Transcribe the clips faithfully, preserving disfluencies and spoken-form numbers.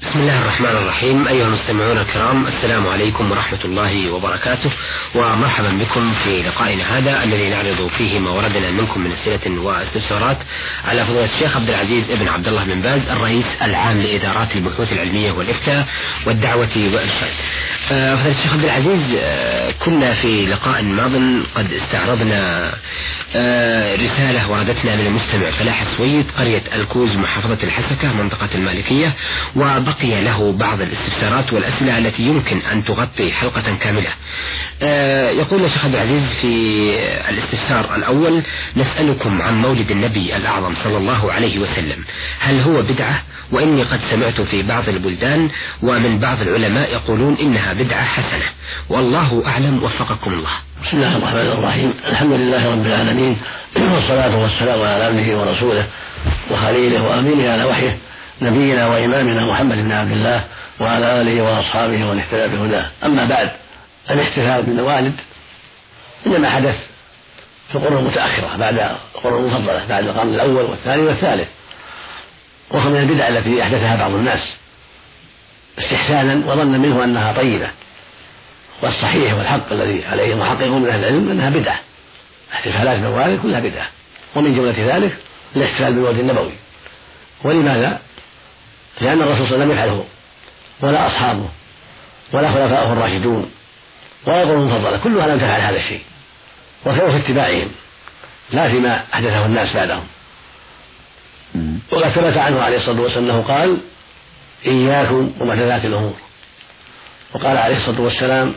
بسم الله الرحمن الرحيم. أيها المستمعون الكرام، السلام عليكم ورحمة الله وبركاته، ومرحبا بكم في لقائنا هذا الذي نعرض فيه ما وردنا منكم من أسئلة واستفسارات على فضيلة الشيخ عبد العزيز ابن عبد الله بن باز الرئيس العام لإدارات البحوث العلمية والإفتاء والدعوة والإرشاد. فضيلة الشيخ عبد العزيز، كنا في لقاء ماض قد استعرضنا رسالة وردتنا من المستمع فلاح السويد قرية الكوز محافظة الحسكة منطقة المالكية، وبقي له بعض الاستفسارات والأسئلة التي يمكن أن تغطي حلقة كاملة. يقول الشيخ عبد العزيز في الاستفسار الأول: نسألكم عن مولد النبي الأعظم صلى الله عليه وسلم، هل هو بدعة؟ وإني قد سمعت في بعض البلدان ومن بعض العلماء يقولون إنها بدعة حسنة، والله أعلم، وفقكم الله. بسم الله الرحمن الرحيم. الحمد لله رب العالمين، والصلاة والسلام على عبده ورسوله وخليله وأمينه على وحيه نبينا وإمامنا محمد بن عبد الله وعلى آله وأصحابه ومن اهتدى بهداه. أما بعد، الاحتفال بالموالد إنما حدث في القرون المتأخرة بعد القرون المفضلة، بعد القرن الأول والثاني والثالث، وهو من البدع التي أحدثها بعض الناس استحسانا وظن منه أنها طيبة، والصحيح والحق الذي عليه محققون من أهل العلم أنها بدعة. احتفالات الموالد كلها بدعة، ومن جملة ذلك الاحتفال بالمولد النبوي. ولماذا؟ لأن الرسول صلى الله عليه وسلم لم يفعله، ولا أصحابه، ولا خلفاؤه الراشدون، ولا القرون المفضلة، كلها لم تفعل هذا الشيء، وكانوا في اتباعهم لا فيما أحدثه الناس بعدهم. وقد ثبت عنه عليه الصلاة والسلام أنه قال: إياكم ومحدثات الأمور. وقال عليه الصلاة والسلام: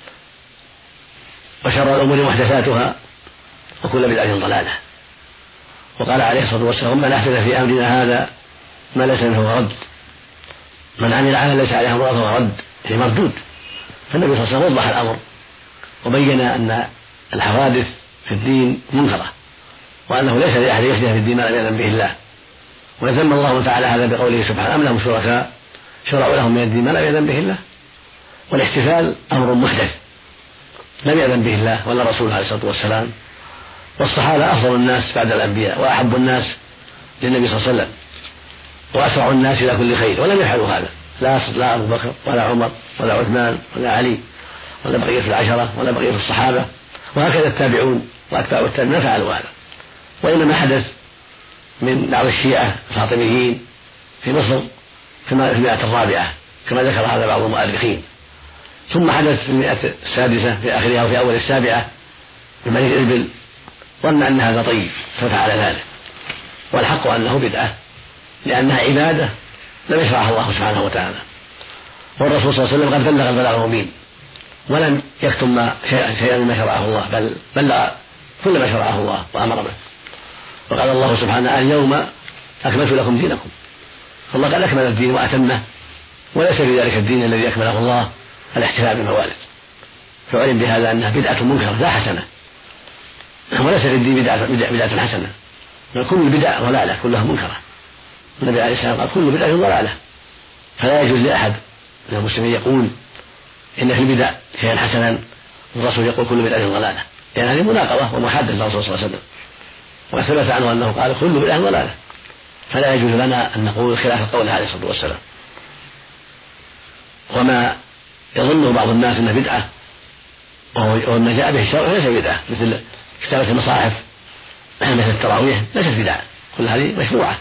وشر الأمور محدثاتها وكل بدعة ضلالة. وقال عليه الصلاة والسلام: من أحدث في أمرنا هذا ما ليس منه فهو رد، من عمل عملا ليس عليه أمرنا فهو رد، هي مردود. فالنبي صلى الله عليه وسلم وضح الأمر وبين أن الحوادث في الدين منكرة، وأنه ليس لأحد يحدث في الدين ما لم يأذن به الله. وذم الله تعالى هذا بقوله سبحانه: أم لهم شركاء شرعوا لهم من الدين ما لم يأذن به الله. والاحتفال أمر محدث لم يأذن به الله ولا رسوله عليه الصلاة والسلام. والصحابة أفضل الناس بعد الأنبياء وأحب الناس للنبي صلى الله عليه وسلم وأسرع الناس إلى كل خير، ولم يفعلوا هذا، لا لا أبو بكر ولا عمر ولا عثمان ولا علي ولا بقية العشرة ولا بقية الصحابة، وهكذا التابعون وأتباع التابعين ما فعلوا هذا. وإنما حدث من بعض الشيعة الفاطميين في مصر في المئة الرابعة كما ذكر هذا بعض المؤرخين، ثم حدث في المئة السادسة في آخرها وفي أول السابعة بملك الإبل، ظن أن هذا طيب ففعل ذلك، والحق أنه بدعة لأنها عبادة لم يشرعها الله سبحانه وتعالى. والرسول صلى الله عليه وسلم قد بلغ البلاغ المبين ولم يكتم ما شيئا شيئا مما شرعه الله، بل بلغ كل ما شرعه الله وأمر به. وقال الله سبحانه: اليوم أكملت لكم دينكم. فالله قال أكمل الدين وأتمه، وليس في ذلك الدين الذي أكمله الله الاحتفال بالموالد. فعلم بهذا أنها بدعة منكرة لا حسنة، وليس في الدين بدعة, بدعة حسنة، بل كل البدع ضلالة كلها منكرة. النبي عليه السلام قال: كل بدعة ضلالة. فلا يجوز لأحد من المسلمين يقول إن في البدع شيئا حسنا والرسول يقول كل بدعة ضلالة، لأن هذه مناقضة ومحادة للرسول صلى الله عليه وسلم. وثبت عنه أنه قال: كل بدعة ضلالة، فلا يجوز لنا أن نقول خلاف قوله عليه الصلاة والسلام. وما يظنه بعض الناس أنه بدعة وما جاء به الشرع ليس بدعة، مثل كتابة المصاحف مثل التراويح ليست بدعة، كل هذه مشروعة،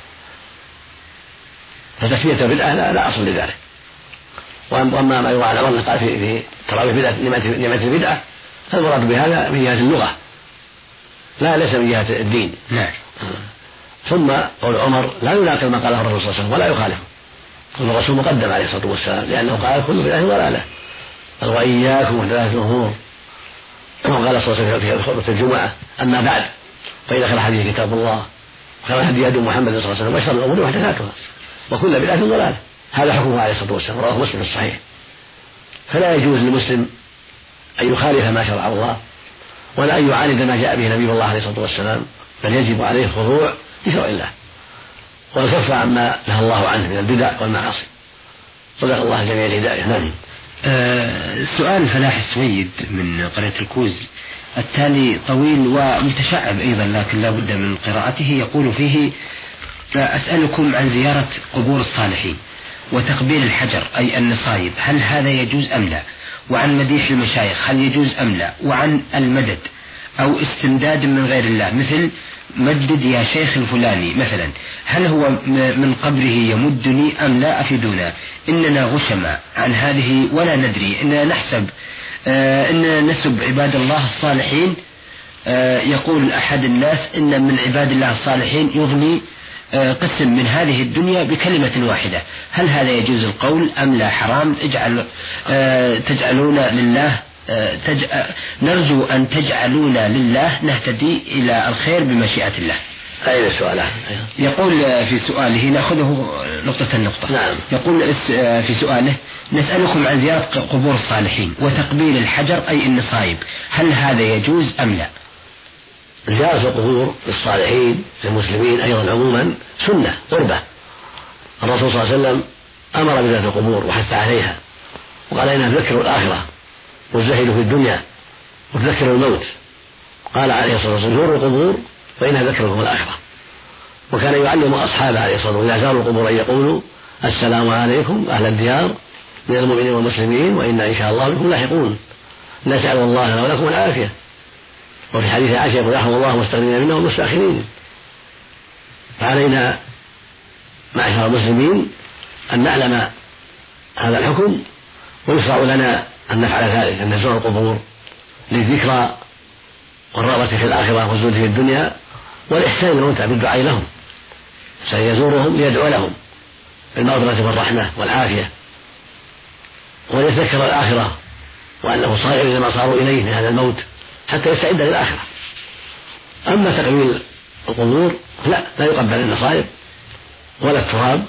فتسمية بدعة لا, لا أصل لذلك. وأما ما يروى عن عمر قال في, في التراويح بدعة نعمة البدعة، فالمراد بهذا من جهة اللغة لا ليس من جهة الدين. نعم. ثم قول عمر لا يناقض ما قاله الرسول صلى الله عليه وسلم ولا يخالفه، والرسول مقدم عليه الصلاة والسلام لأنه قال: كل بدعة ضلالة. قال: وإياكم محدثات الأمور. وقال صلى الله عليه وسلم في خطبة الجمعة: أما بعد فإن خير الحديث كتاب الله وخير الهدي هدي محمد صلى الله عليه وسلم وشر الأمور محدثاتها وكل بدعة ضلالة. هذا حكمه عليه الصلاة والسلام، رواه مسلم في الصحيح. فلا يجوز للمسلم أن يخالف ما شرع الله ولا أن يعاند ما جاء به نبي الله عليه الصلاة والسلام، بل يجب عليه الخضوع لشرع الله والكف عما نهى الله عنه من البدع والمعاصي. صدق الله جميع الهداية. نعم. أه سؤال فلاح السويد من قرية الكوز التالي طويل ومتشعب أيضا لكن لا بد من قراءته. يقول فيه: أسألكم عن زيارة قبور الصالحين، وتقبيل الحجر أي النصايب هل هذا يجوز أم لا؟ وعن مديح المشايخ هل يجوز أم لا؟ وعن المدد أو استمداد من غير الله مثل مدد يا شيخ الفلاني مثلا، هل هو من قبره يمدني أم لا؟ أفيدونا، إننا غشما عن هذه ولا ندري، إننا نحسب آه إننا نسب عباد الله الصالحين. آه يقول أحد الناس إن من عباد الله الصالحين يغني آه قسم من هذه الدنيا بكلمة واحدة، هل هذا يجوز القول أم لا حرام؟ اجعل آه تجعلون لله آه تج... نرجو أن تجعلونا لله نهتدي إلى الخير بمشيئة الله. أين السؤال؟ يقول في سؤاله نأخذه نقطة نقطة. نعم. يقول في سؤاله نسألكم عن زيارة قبور الصالحين وتقبيل الحجر أي النصايب، هل هذا يجوز أم لا؟ زيارة القبور للصالحين للمسلمين أيضا عموما سنة قربة، الرسول صلى الله عليه وسلم أمر بزيارة القبور وحث عليها وقال إنها تذكر الآخرة والزهد في الدنيا وتذكر الموت، قال عليه الصلاة والسلام زوروا القبور فإنها ذكركم الآخرة. وكان يعلم أصحابه عليه الصلاة والسلام إذا زاروا القبور أن يقولوا السلام عليكم أهل الديار من المؤمنين والمسلمين وإنا إن شاء الله بكم لاحقون، نسأل الله لنا ولكم العافية. وفي حديث عائشة يقول رحم الله المستغنين منا والمستأخرين. فعلينا معشر المسلمين أن نعلم هذا الحكم ويشرع لنا أن نفعل ذلك، أن نزور القبور للذكرى والرغبة في الآخرة والزهد في الدنيا والإحسان للموتى بالدعاء لهم، سيزورهم ليدعو لهم بالمغفرة والرحمة والعافية وليتذكر الآخرة وأنه صائر لما صاروا إليه من هذا الموت حتى يستعد للآخرة. أما تقبيل القبور لا لا يقبل النصائب ولا التراب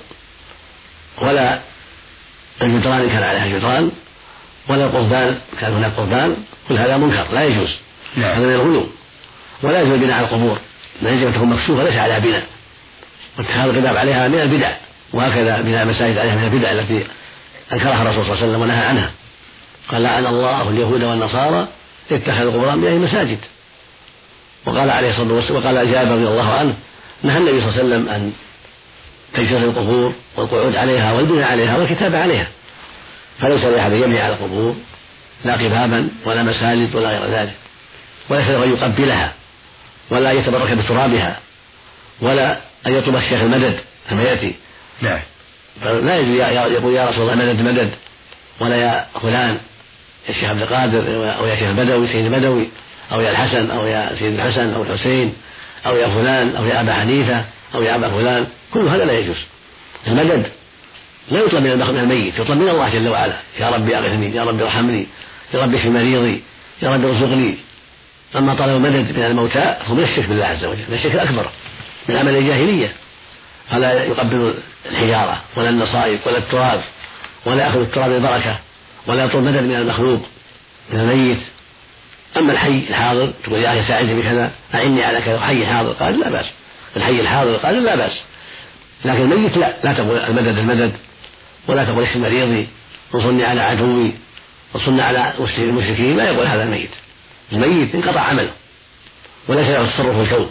ولا الجدران إن كان عليها جدران ولا القربان كان هناك قربان، كل هذا منكر لا يجوز. نعم. هذا من الغلو. ولا يجوز البناء على القبور، لا يجب أن تكون مكشوفة ليس عليها بناء، واتخاذ القباب عليها من البدع، وهكذا بناء مساجد عليها من البدع التي أنكرها الرسول صلى الله عليه وسلم ونهى عنها، قال لعن الله اليهود والنصارى اتخذوا قبور أنبيائهم مساجد. وقال عليه الصلاة والسلام وقال جابر رضي الله عنه نهى النبي صلى الله عليه وسلم أن تجسس القبور والقعود عليها والبناء عليها والكتابة عليها، فليس لأحد يبني على القبور لا قبابا ولا مساجد ولا غير ذلك، وليس له أن يقبلها ولا يتبرك بترابها ولا أن يطلب الشيخ المدد كما يأتي. نعم. فلا يجوز يقول يا رسول الله مدد مدد، ولا يا فلان يا شيخ عبد القادر أو يا شيخ البدوي سيد البدوي أو يا الحسن أو يا سيد الحسن أو الحسين أو يا فلان أو يا أبا حنيفة أو يا أبا فلان، كل هذا لا يجوز. المدد لا يطلب من الميت، يطلب من الله جل وعلا، يا ربي أغثني، يا ربي ارحمني، يا ربي اشف مريضي، يا ربي ارزقني. أما طلب مدد من الموتى فهو من الشرك بالله عز وجل، من الشرك الأكبر من عمل الجاهلية، فلا يقبل الحجارة ولا النصائب ولا التراب ولا يأخذ التراب البركة ولا يطلب مدد من المخلوق من الميت. أما الحي الحاضر تقول يا أخي ساعدني بكذا أعني على كذا، حي حاضر قال لا بأس، الحي الحاضر قال لا بأس، لكن الميت لا لا تقول المدد المدد ولا تقول اشف مريضي وصلني على عدوي وصلنا على المشركين، لا يقول هذا الميت. الميت انقطع عمله وليس له التصرف في الكون،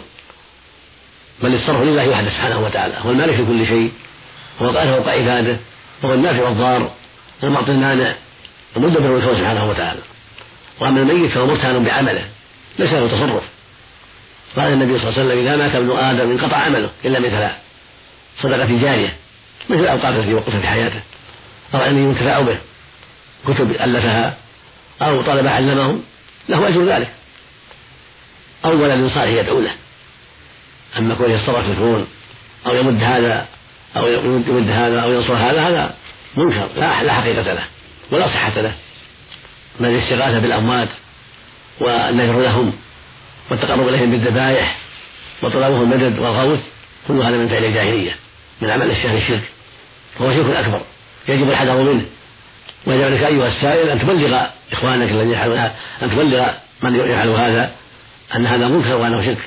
بل التصرف لله وحده سبحانه وتعالى، هو المالك لكل شيء، هو القاهر فوق عباده، وهو النافع والضار المعطي المانع المدبر الكون سبحانه وتعالى. واما الميت فهو مرتهن بعمله ليس له تصرف. قال النبي صلى الله عليه وسلم اذا مات ابن ادم انقطع عمله الا من ثلاث: صدقه جاريه مثل الاوقاف التي وقفت في حياته، او علم ينتفع به، كتب الفها، او طلب علمه له اجر ذلك، او ولد صالح يدعو له. اما كونه يتصرف في الكون او يمد هذا او يمد هذا او ينصر هذا هذا منكر لا حقيقه له ولا صحه له. من الاستغاثه بالاموات والنذر لهم والتقرب اليهم بالذبائح وطلبهم المدد والغوث كل هذا من فعل الجاهليه من عمل الشرك الشرك، وهو شرك اكبر يجب الحذر منه. ويجب لك ايها السائل ان تبلغ اخوانك الذين يفعلون هذا، ان تبلغ من يفعل هذا ان هذا منكر وانه شرك،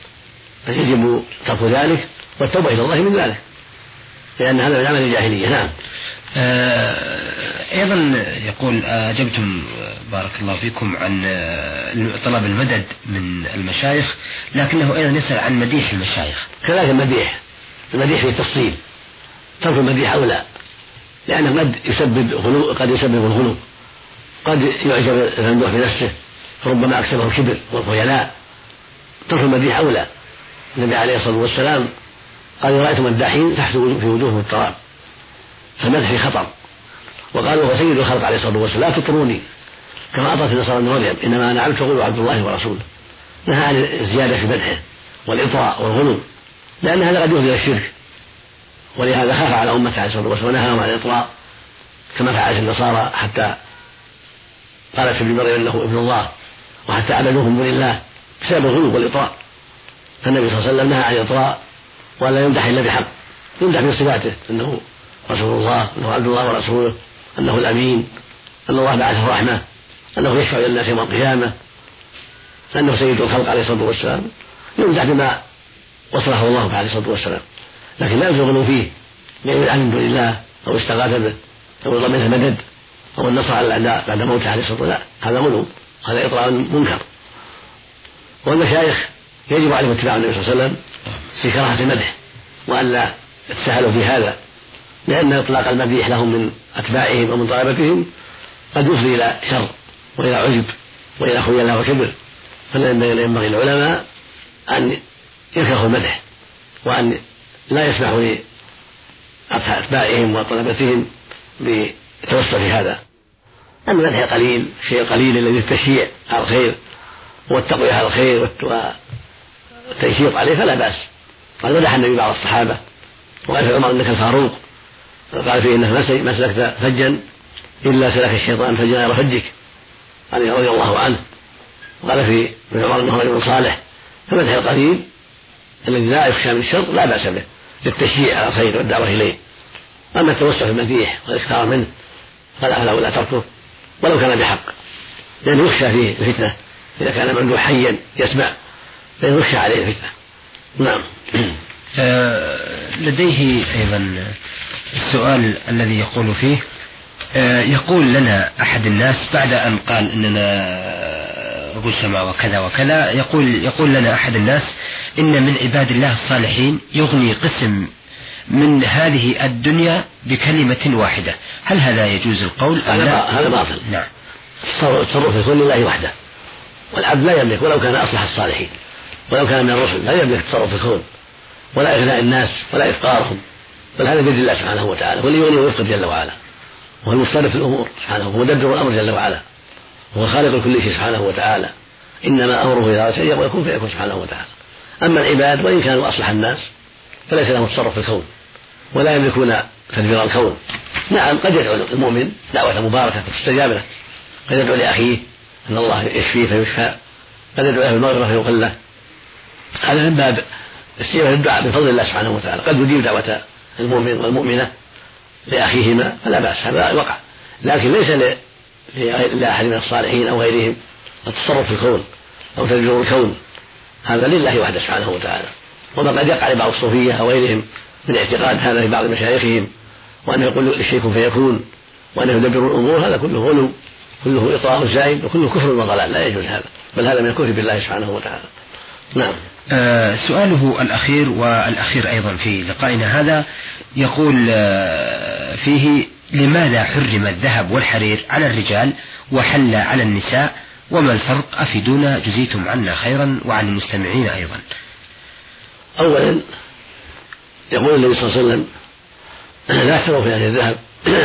يجب ترك ذلك والتوبه الى الله من ذلك، لان هذا من عمل الجاهليه. نعم. أيضا يقول أجبتم بارك الله فيكم عن طلب المدد من المشايخ، لكنه أيضا يسأل عن مديح المشايخ. كذلك المديح، المديح في التفصيل، ترك المديح أولى، لأنه قد يسبب غلو قد يسبب الغلو، قد يعجب الممدوح بنفسه فربما أكسبه الكبر والخيلاء. ترك المديح أولى. النبي عليه الصلاة والسلام قال: رأيت مداحين تحت في وجوههم التراب، فالمدح في خطر. وقال: وهو سيد الخلق عليه الصلاة والسلام: لا تطروني كما أطرت النصارى ابن مريم، إنما أنا عبد وغلو عبد الله ورسوله. نهى عن الزيادة في مدحه والإطراء والغلو، لأن هذا قد يفضي إلى الشرك، ولهذا خاف على أمته عليه الصلاة والسلام ونهاهم عن الإطراء كما فعلت النصارى، حتى قالت ابن مريم إنه ابن الله، وحتى عبدوه من دون الله بسبب الغلو والإطراء. فالنبي صلى الله عليه وسلم نهى عن الإطراء، ولا يمدح إلا بحق، يمدح بصفاته أنه رسول الله، أنه عبد الله ورسوله، أنه الأمين، أن الله بعثه رحمة، أنه يشفع للناس يوم القيامة، أنه سيد الخلق عليه الصلاة والسلام. يمدح بما وصفه الله عليه الصلاة والسلام، لكن لا يغلو فيه بأن من دون الله أو استغاث به أو طلب منه مدد أو النصر على الأعداء بعد موته عليه الصلاة والسلام. لا، هذا غلو، هذا إطراء منكر. والمشايخ يجب عليهم اتباع النبي صلى الله عليه وسلم في كراهة المدح، وألا يتساهلوا في هذا، لأن إطلاق المديح لهم من أتباعهم ومن طلبتهم قد يفضي إلى شر وإلى عجب وإلى خيلاء وكبر. فينبغي العلماء أن يكرهوا المدح، وأن لا يسمحوا لأتباعهم وطلبتهم بالتوسل في هذا. أما المدح قليل، شيء قليل الذي التشجيع على الخير والتقوية على الخير والتنشيط عليه فلا بأس. قد مدح النبي بعض الصحابة، وقال في عمر: إنك الفاروق، قال فيه: إنك ما سلكت فجا إلا سلك الشيطان فجا غير فجك، علي رضي الله عنه. وقال في ابن عمر: إنه رجل صالح. فمدح القليل الذي لا يخشى من الشر لا بأس به للتشجيع على الخير والدعوة إليه. أما التوسع في المديح والاكثار منه فلا فلا ولا تركه ولو كان بحق، لأنه يخشى فيه الفتنة إذا كان ممدوح حيا يسمع، فإنه يخشى عليه الفتنة. نعم. لديه أيضا السؤال الذي يقول فيه: يقول لنا أحد الناس بعد أن قال إننا غشم وكذا وكذا، يقول يقول لنا أحد الناس إن من عباد الله الصالحين يغني قسم من هذه الدنيا بكلمة واحدة، هل هذا يجوز القول؟ هذا باطل. نعم. التصرف يكون لله وحده، والعبد لا يملك ولو كان أصلح الصالحين ولو كان من الرسل، لا يملك التصرف في الكون ولا إغناء الناس ولا إفقارهم، بل هذا بيد الله سبحانه وتعالى، واللي يغني ويفقد جل وعلا، وهو المتصرف في الأمور سبحانه، هو مدبر الأمر جل وعلا، هو خالق كل شيء سبحانه وتعالى. إنما أمره إذا أراد شيئا يكون فيكون سبحانه وتعالى. أما العباد وإن كانوا أصلح الناس فليس لهم تصرف في الكون ولا يملكون تدبير الكون. نعم، قد يدعو المؤمن دعوة مباركة فتستجاب له، قد يدعو لأخيه أن الله يشفيه فيشفى، قد يدعو له بالمغفرة فيغفر له. هذا من باب استجابة الدعاء بفضل الله سبحانه وتعالى. قد يجيب دعوة المؤمن والمؤمنة لأخيهما فلا بأس، هذا وقع، لكن ليس لأحد من الصالحين أو غيرهم التصرف في الكون أو تدبير الكون، هذا لله وحده سبحانه وتعالى. وما قد يقع لبعض الصوفية أو غيرهم من اعتقاد هذا في بعض مشايخهم، وأنه يقول الشيء كن فيكون، وأنه يدبر الأمور، هذا كله غلو، كله إطراء زائد، وكله كفر وضلال، لا يجوز هذا، بل هذا من الكفر بالله سبحانه وتعالى. نعم. آه سؤاله الأخير والأخير أيضا في لقائنا هذا يقول آه فيه: لماذا حرم الذهب والحرير على الرجال وحل على النساء، وما الفرق؟ أفيدونا جزيتم عنا خيرا وعن المستمعين أيضا. أولا يقول النبي صلى الله عليه وسلم: لا تشتروا في هذه الذهب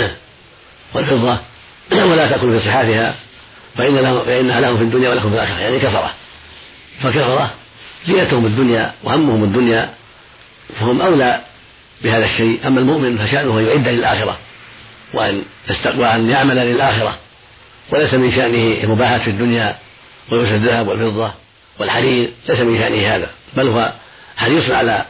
والفضة ولا تأكلوا في صحافها فإن لهم فإنها لهم في الدنيا ولكم في الآخرة، يعني كفرة. فكفرة زينتهم الدنيا وهمهم الدنيا، فهم أولى بهذا الشيء. أما المؤمن فشأنه أن يعد للآخرة وأن وأن يعمل للآخرة، وليس من شأنه المباحات في الدنيا ولبس الذهب والفضة والحرير، ليس من شأنه هذا، بل هو حريص على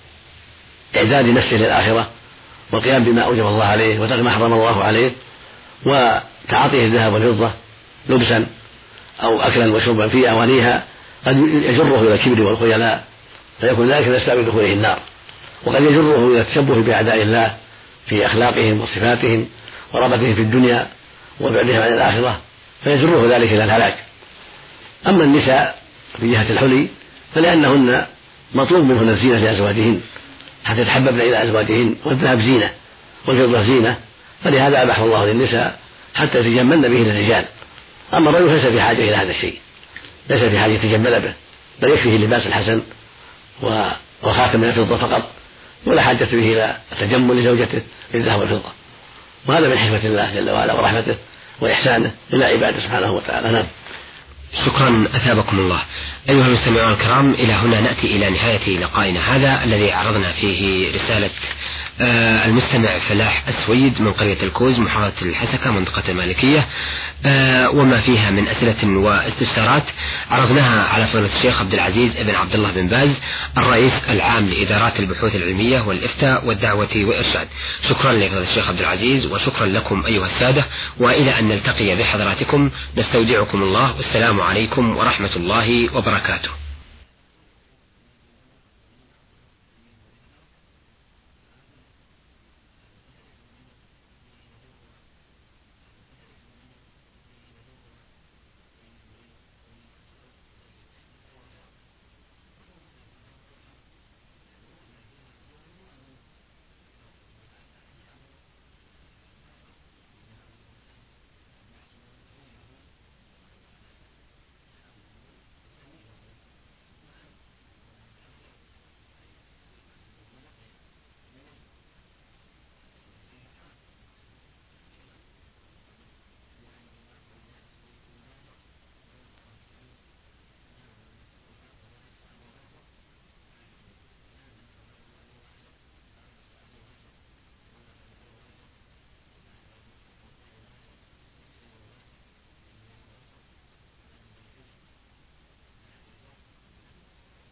إعداد نفسه للآخرة والقيام بما أوجب الله عليه وترك ما حرم الله عليه، وتعاطيه الذهب والفضة لبسا أو أكلا وشربا في أوانيها قد يجره إلى الكبر والخيلاء، فيكون ذلك من أسباب دخوله النار. وقد يجره إلى التشبه بأعداء الله في أخلاقهم وصفاتهم ورغبتهم في الدنيا وبعدهم عن الآخرة، فيجره ذلك إلى الهلاك. أما النساء في جهة الحلي فلأنهن مطلوب منهن الزينة لأزواجهن حتى يتحببن إلى أزواجهن، والذهب زينة والفضة زينة، فلهذا أباح الله للنساء حتى يتجملن به للرجال. أما الرجل ليس في حاجة إلى هذا الشيء، ليس في حاجة يتجمل به، بل يكفيه اللباس الحسن وخاتم من الفضة فقط، ولا حاجة به إلى التجمل لزوجته بالذهب والفضة. وهذا من حكمة الله جل وعلا ورحمته وإحسانه إلى عباده سبحانه وتعالى. نعم. شكرا أثابكم الله. أيها المستمعون الكرام، إلى هنا نأتي إلى نهاية لقائنا هذا الذي عرضنا فيه رسالة آه المستمع فلاح السويد من قرية الكوز محافظة الحسكة منطقة المالكية، آه وما فيها من أسئلة واستفسارات عرضناها على فضيلة الشيخ عبد العزيز بن عبد الله بن باز الرئيس العام لإدارات البحوث العلمية والإفتاء والدعوة والإرشاد. شكرا لفضيلة الشيخ عبد العزيز، وشكرا لكم أيها السادة، وإلى أن نلتقي بحضراتكم نستودعكم الله، والسلام عليكم ورحمة الله وبركاته.